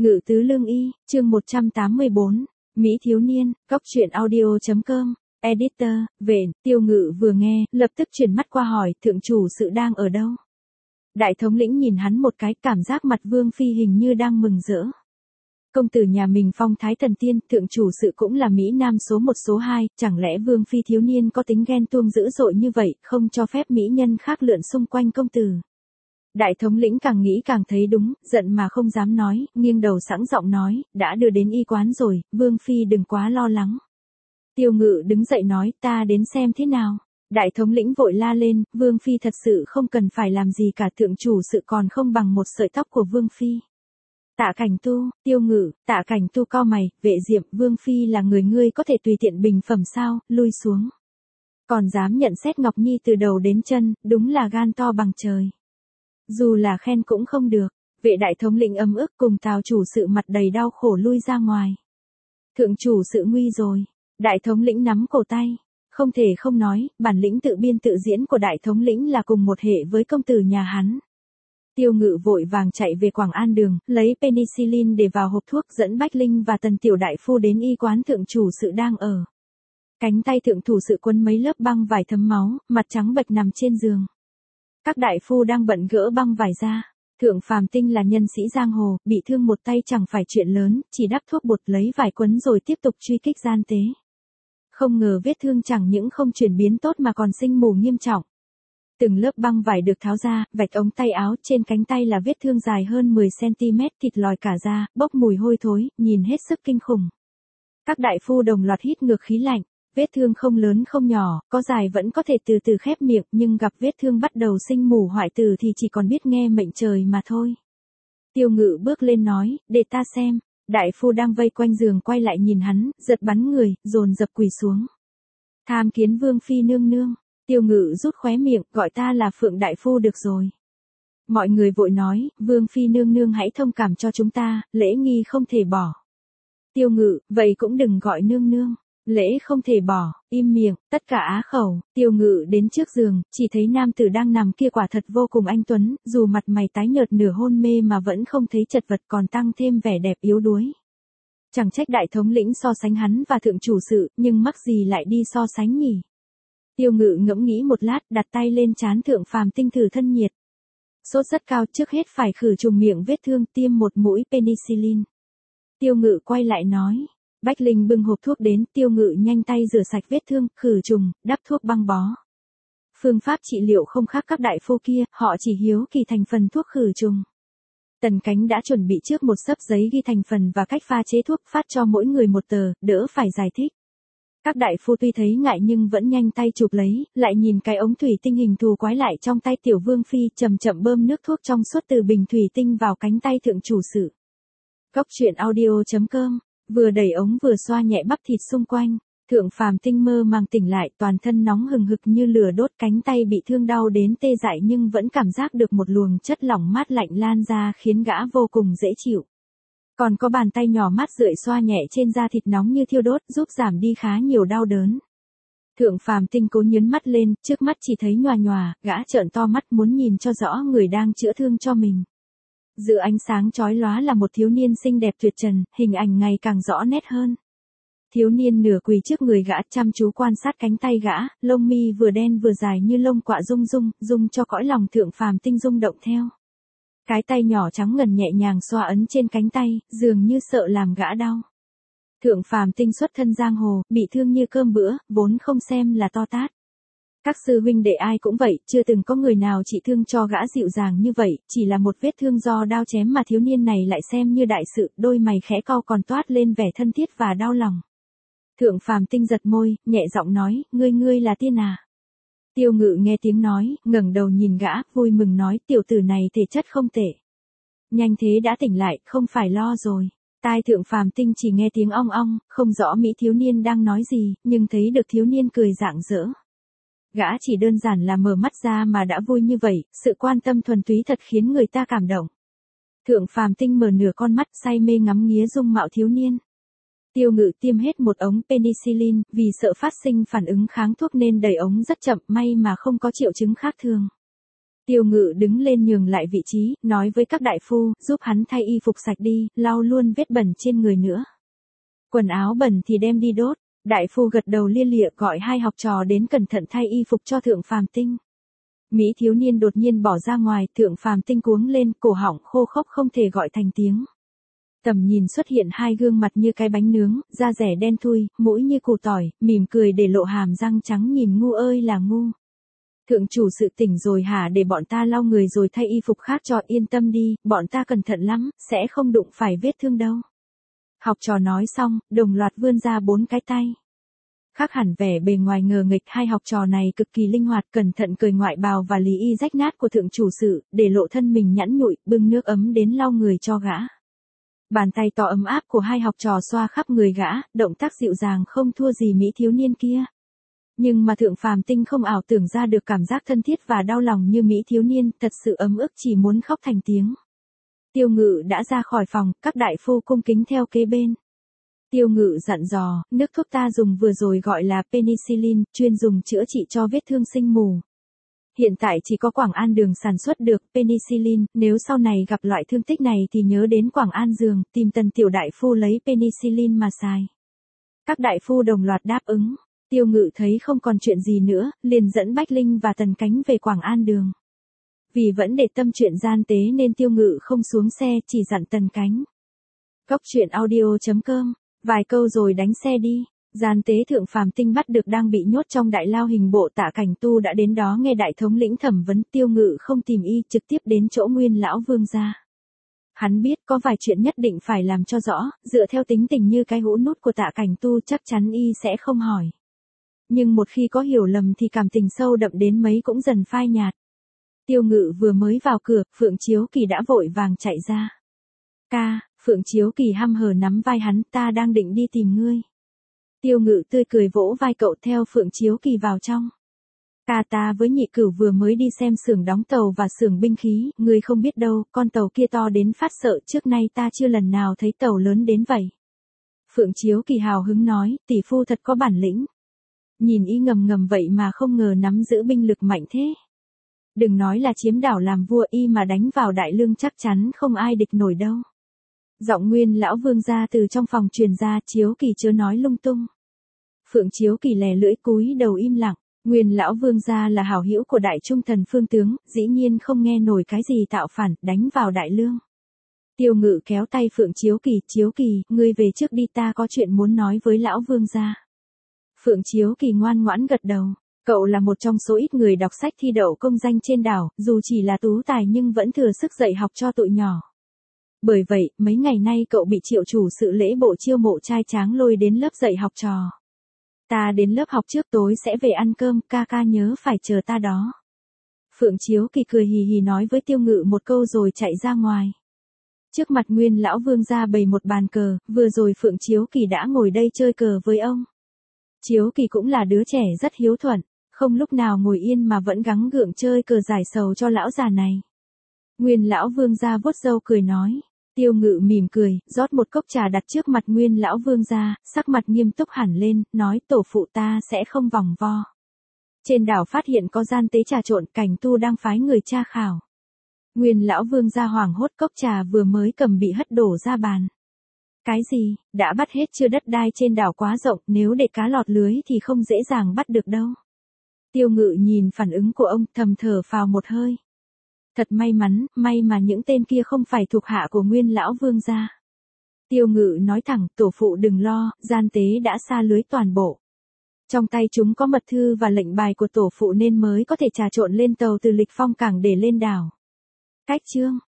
Ngự tứ lương y, chương 184, Mỹ thiếu niên, Cóc truyện audio.com, editor, Vện, Tiêu Ngự vừa nghe, lập tức chuyển mắt qua hỏi, thượng chủ sự đang ở đâu? Đại thống lĩnh nhìn hắn một cái, cảm giác mặt Vương Phi hình như đang mừng rỡ. Công tử nhà mình phong thái thần tiên, thượng chủ sự cũng là Mỹ Nam số 1 số 2, chẳng lẽ Vương Phi thiếu niên có tính ghen tuông dữ dội như vậy, không cho phép mỹ nhân khác lượn xung quanh công tử? Đại thống lĩnh càng nghĩ càng thấy đúng, giận mà không dám nói, nghiêng đầu sẵn giọng nói, đã đưa đến y quán rồi, Vương Phi đừng quá lo lắng. Tiêu Ngự đứng dậy nói, ta đến xem thế nào. Đại thống lĩnh vội la lên, Vương Phi thật sự không cần phải làm gì cả, thượng chủ sự còn không bằng một sợi tóc của Vương Phi. Tạ Cảnh Tu, Tiêu Ngự, Tạ Cảnh Tu cau mày, Vệ Diệm, Vương Phi là người ngươi có thể tùy tiện bình phẩm sao, lui xuống. Còn dám nhận xét Ngọc Nhi từ đầu đến chân, đúng là gan to bằng trời. Dù là khen cũng không được, Vệ đại thống lĩnh ấm ức cùng Tào chủ sự mặt đầy đau khổ lui ra ngoài. Thượng chủ sự nguy rồi, đại thống lĩnh nắm cổ tay, không thể không nói, bản lĩnh tự biên tự diễn của đại thống lĩnh là cùng một hệ với công tử nhà hắn. Tiêu Ngự vội vàng chạy về Quảng An Đường, lấy penicillin để vào hộp thuốc, dẫn Bách Linh và Tần Tiểu Đại Phu đến y quán thượng chủ sự đang ở. Cánh tay thượng thủ sự quấn mấy lớp băng vải thấm máu, mặt trắng bệch nằm trên giường. Các đại phu đang bận gỡ băng vải ra. Thượng Phàm Tinh là nhân sĩ giang hồ, bị thương một tay chẳng phải chuyện lớn, chỉ đắp thuốc bột lấy vải quấn rồi tiếp tục truy kích gian tế. Không ngờ vết thương chẳng những không chuyển biến tốt mà còn sinh mù nghiêm trọng. Từng lớp băng vải được tháo ra, vạch ống tay áo, trên cánh tay là vết thương dài hơn 10cm, thịt lòi cả ra, bốc mùi hôi thối, nhìn hết sức kinh khủng. Các đại phu đồng loạt hít ngược khí lạnh. Vết thương không lớn không nhỏ, có dài vẫn có thể từ từ khép miệng, nhưng gặp vết thương bắt đầu sinh mù hoại tử thì chỉ còn biết nghe mệnh trời mà thôi. Tiêu Ngự bước lên nói, để ta xem. Đại phu đang vây quanh giường quay lại nhìn hắn, giật bắn người, dồn dập quỳ xuống. Tham kiến Vương Phi nương nương. Tiêu Ngự rút khóe miệng, gọi ta là Phượng đại phu được rồi. Mọi người vội nói, Vương Phi nương nương hãy thông cảm cho chúng ta, lễ nghi không thể bỏ. Tiêu Ngự, vậy cũng đừng gọi nương nương. Lễ không thể bỏ, im miệng, tất cả á khẩu. Tiêu Ngự đến trước giường, chỉ thấy nam tử đang nằm kia quả thật vô cùng anh tuấn, dù mặt mày tái nhợt nửa hôn mê mà vẫn không thấy chật vật, còn tăng thêm vẻ đẹp yếu đuối. Chẳng trách đại thống lĩnh so sánh hắn và thượng chủ sự, nhưng mắc gì lại đi so sánh nhỉ? Tiêu Ngự ngẫm nghĩ một lát, đặt tay lên trán Thượng Phàm Tinh thử thân nhiệt. Sốt rất cao, trước hết phải khử trùng miệng vết thương, tiêm một mũi penicillin. Tiêu Ngự quay lại nói. Bách Linh bưng hộp thuốc đến, Tiêu Ngự nhanh tay rửa sạch vết thương, khử trùng, đắp thuốc băng bó. Phương pháp trị liệu không khác các đại phu kia, họ chỉ hiếu kỳ thành phần thuốc khử trùng. Tần Cánh đã chuẩn bị trước một xấp giấy ghi thành phần và cách pha chế thuốc, phát cho mỗi người một tờ, đỡ phải giải thích. Các đại phu tuy thấy ngại nhưng vẫn nhanh tay chụp lấy, lại nhìn cái ống thủy tinh hình thù quái lại trong tay Tiểu Vương Phi, chậm chậm bơm nước thuốc trong suốt từ bình thủy tinh vào cánh tay thượng chủ sự. Cóc truyện audio.com. Vừa đẩy ống vừa xoa nhẹ bắp thịt xung quanh, Thượng Phàm Tinh mơ màng tỉnh lại, toàn thân nóng hừng hực như lửa đốt, cánh tay bị thương đau đến tê dại nhưng vẫn cảm giác được một luồng chất lỏng mát lạnh lan ra khiến gã vô cùng dễ chịu. Còn có bàn tay nhỏ mát rượi xoa nhẹ trên da thịt nóng như thiêu đốt, giúp giảm đi khá nhiều đau đớn. Thượng Phàm Tinh cố nhướng mắt lên, trước mắt chỉ thấy nhòa nhòa, gã trợn to mắt muốn nhìn cho rõ người đang chữa thương cho mình. Giữa ánh sáng chói lóa là một thiếu niên xinh đẹp tuyệt trần, hình ảnh ngày càng rõ nét hơn. Thiếu niên nửa quỳ trước người gã, chăm chú quan sát cánh tay gã, lông mi vừa đen vừa dài như lông quạ rung cho cõi lòng Thượng Phàm Tinh rung động theo. Cái tay nhỏ trắng ngần nhẹ nhàng xoa ấn trên cánh tay, dường như sợ làm gã đau. Thượng Phàm Tinh xuất thân giang hồ, bị thương như cơm bữa, vốn không xem là to tát. Các sư huynh đệ ai cũng vậy, chưa từng có người nào trị thương cho gã dịu dàng như vậy, chỉ là một vết thương do đao chém mà thiếu niên này lại xem như đại sự, đôi mày khẽ cau còn toát lên vẻ thân thiết và đau lòng. Thượng Phàm Tinh giật môi, nhẹ giọng nói, ngươi là tiên à? Tiêu Ngự nghe tiếng nói, ngẩng đầu nhìn gã, vui mừng nói, tiểu tử này thể chất không tệ. Nhanh thế đã tỉnh lại, không phải lo rồi. Tai Thượng Phàm Tinh chỉ nghe tiếng ong ong, không rõ Mỹ thiếu niên đang nói gì, nhưng thấy được thiếu niên cười rạng rỡ. Gã chỉ đơn giản là mở mắt ra mà đã vui như vậy, sự quan tâm thuần túy thật khiến người ta cảm động. Thượng Phàm Tinh mở nửa con mắt, say mê ngắm nghía dung mạo thiếu niên. Tiêu Ngự tiêm hết một ống penicillin, vì sợ phát sinh phản ứng kháng thuốc nên đẩy ống rất chậm, may mà không có triệu chứng khác thường. Tiêu Ngự đứng lên nhường lại vị trí, nói với các đại phu, giúp hắn thay y phục sạch đi, lau luôn vết bẩn trên người nữa. Quần áo bẩn thì đem đi đốt. Đại phu gật đầu lia lịa gọi hai học trò đến cẩn thận thay y phục cho Thượng Phàm Tinh. Mỹ thiếu niên đột nhiên bỏ ra ngoài, Thượng Phàm Tinh cuống lên, cổ họng khô khốc không thể gọi thành tiếng. Tầm nhìn xuất hiện hai gương mặt như cái bánh nướng, da rẻ đen thui, mũi như củ tỏi, mỉm cười để lộ hàm răng trắng nhìn ngu ơi là ngu. Thượng chủ sự tỉnh rồi hả, để bọn ta lau người rồi thay y phục khác cho, yên tâm đi, bọn ta cẩn thận lắm, sẽ không đụng phải vết thương đâu. Học trò nói xong, đồng loạt vươn ra 4 cái tay. Khác hẳn vẻ bề ngoài ngờ nghịch, hai học trò này cực kỳ linh hoạt, cẩn thận cởi ngoại bào và lý y rách nát của thượng chủ sự, để lộ thân mình nhẵn nhụi, bưng nước ấm đến lau người cho gã. Bàn tay to ấm áp của hai học trò xoa khắp người gã, động tác dịu dàng không thua gì Mỹ thiếu niên kia. Nhưng mà Thượng Phàm Tinh không ảo tưởng ra được cảm giác thân thiết và đau lòng như Mỹ thiếu niên, thật sự ấm ức chỉ muốn khóc thành tiếng. Tiêu Ngự đã ra khỏi phòng, các đại phu cung kính theo kế bên. Tiêu Ngự dặn dò, nước thuốc ta dùng vừa rồi gọi là penicillin, chuyên dùng chữa trị cho vết thương sinh mù. Hiện tại chỉ có Quảng An Đường sản xuất được penicillin, nếu sau này gặp loại thương tích này thì nhớ đến Quảng An Dường, tìm Tần tiểu đại phu lấy penicillin mà xài. Các đại phu đồng loạt đáp ứng. Tiêu Ngự thấy không còn chuyện gì nữa, liền dẫn Bách Linh và Tần Cánh về Quảng An Đường. Vì vẫn để tâm chuyện gian tế nên Tiêu Ngự không xuống xe, chỉ dặn Tần Cánh. Cốc truyện audio.com, vài câu rồi đánh xe đi. Gian tế Thượng Phàm Tinh bắt được đang bị nhốt trong đại lao hình bộ, Tạ Cảnh Tu đã đến đó nghe đại thống lĩnh thẩm vấn. Tiêu Ngự không tìm y, trực tiếp đến chỗ Nguyên lão vương gia. Hắn biết có vài chuyện nhất định phải làm cho rõ, dựa theo tính tình như cái hũ nút của Tạ Cảnh Tu chắc chắn y sẽ không hỏi. Nhưng một khi có hiểu lầm thì cảm tình sâu đậm đến mấy cũng dần phai nhạt. Tiêu Ngự vừa mới vào cửa, Phượng Chiếu Kỳ đã vội vàng chạy ra. Ca, Phượng Chiếu Kỳ hăm hở nắm vai hắn, ta đang định đi tìm ngươi. Tiêu Ngự tươi cười vỗ vai cậu theo Phượng Chiếu Kỳ vào trong. Ca, ta với nhị cửu vừa mới đi xem xưởng đóng tàu và xưởng binh khí, ngươi không biết đâu, con tàu kia to đến phát sợ, trước nay ta chưa lần nào thấy tàu lớn đến vậy. Phượng Chiếu Kỳ hào hứng nói, tỷ phu thật có bản lĩnh. Nhìn y ngầm ngầm vậy mà không ngờ nắm giữ binh lực mạnh thế. Đừng nói là chiếm đảo làm vua, y mà đánh vào đại lương chắc chắn không ai địch nổi đâu. Giọng Nguyên lão vương gia từ trong phòng truyền ra, Chiếu Kỳ chớ nói lung tung. Phượng Chiếu Kỳ lè lưỡi cúi đầu im lặng. Nguyên lão vương gia là hảo hữu của đại trung thần Phương tướng, dĩ nhiên không nghe nổi cái gì tạo phản, đánh vào đại lương. Tiêu Ngự kéo tay Phượng Chiếu Kỳ, ngươi về trước đi, ta có chuyện muốn nói với lão vương gia. Phượng Chiếu Kỳ ngoan ngoãn gật đầu. Cậu là một trong số ít người đọc sách thi đậu công danh trên đảo, dù chỉ là tú tài nhưng vẫn thừa sức dạy học cho tụi nhỏ. Bởi vậy, mấy ngày nay cậu bị triệu chủ sự lễ bộ chiêu mộ trai tráng lôi đến lớp dạy học trò. Ta đến lớp học trước, tối sẽ về ăn cơm, ca ca nhớ phải chờ ta đó. Phượng Chiếu Kỳ cười hì hì nói với Tiêu Ngự một câu rồi chạy ra ngoài. Trước mặt Nguyên lão vương gia bày một bàn cờ, vừa rồi Phượng Chiếu Kỳ đã ngồi đây chơi cờ với ông. Chiếu Kỳ cũng là đứa trẻ rất hiếu thuận, không lúc nào ngồi yên mà vẫn gắng gượng chơi cờ giải sầu cho lão già này. Nguyên lão vương gia vuốt râu cười nói. Tiêu Ngự mỉm cười, rót một cốc trà đặt trước mặt Nguyên lão vương gia, sắc mặt nghiêm túc hẳn lên, nói tổ phụ ta sẽ không vòng vo. Trên đảo phát hiện có gian tế trà trộn, Cảnh Tu đang phái người tra khảo. Nguyên lão vương gia hoảng hốt, cốc trà vừa mới cầm bị hất đổ ra bàn. Cái gì, đã bắt hết chưa, đất đai trên đảo quá rộng, nếu để cá lọt lưới thì không dễ dàng bắt được đâu. Tiêu Ngự nhìn phản ứng của ông, thầm thở phào một hơi. Thật may mắn, may mà những tên kia không phải thuộc hạ của Nguyên lão vương gia. Tiêu Ngự nói thẳng, tổ phụ đừng lo, gian tế đã sa lưới toàn bộ. Trong tay chúng có mật thư và lệnh bài của tổ phụ nên mới có thể trà trộn lên tàu từ Lịch Phong cảng để lên đảo. Cách chương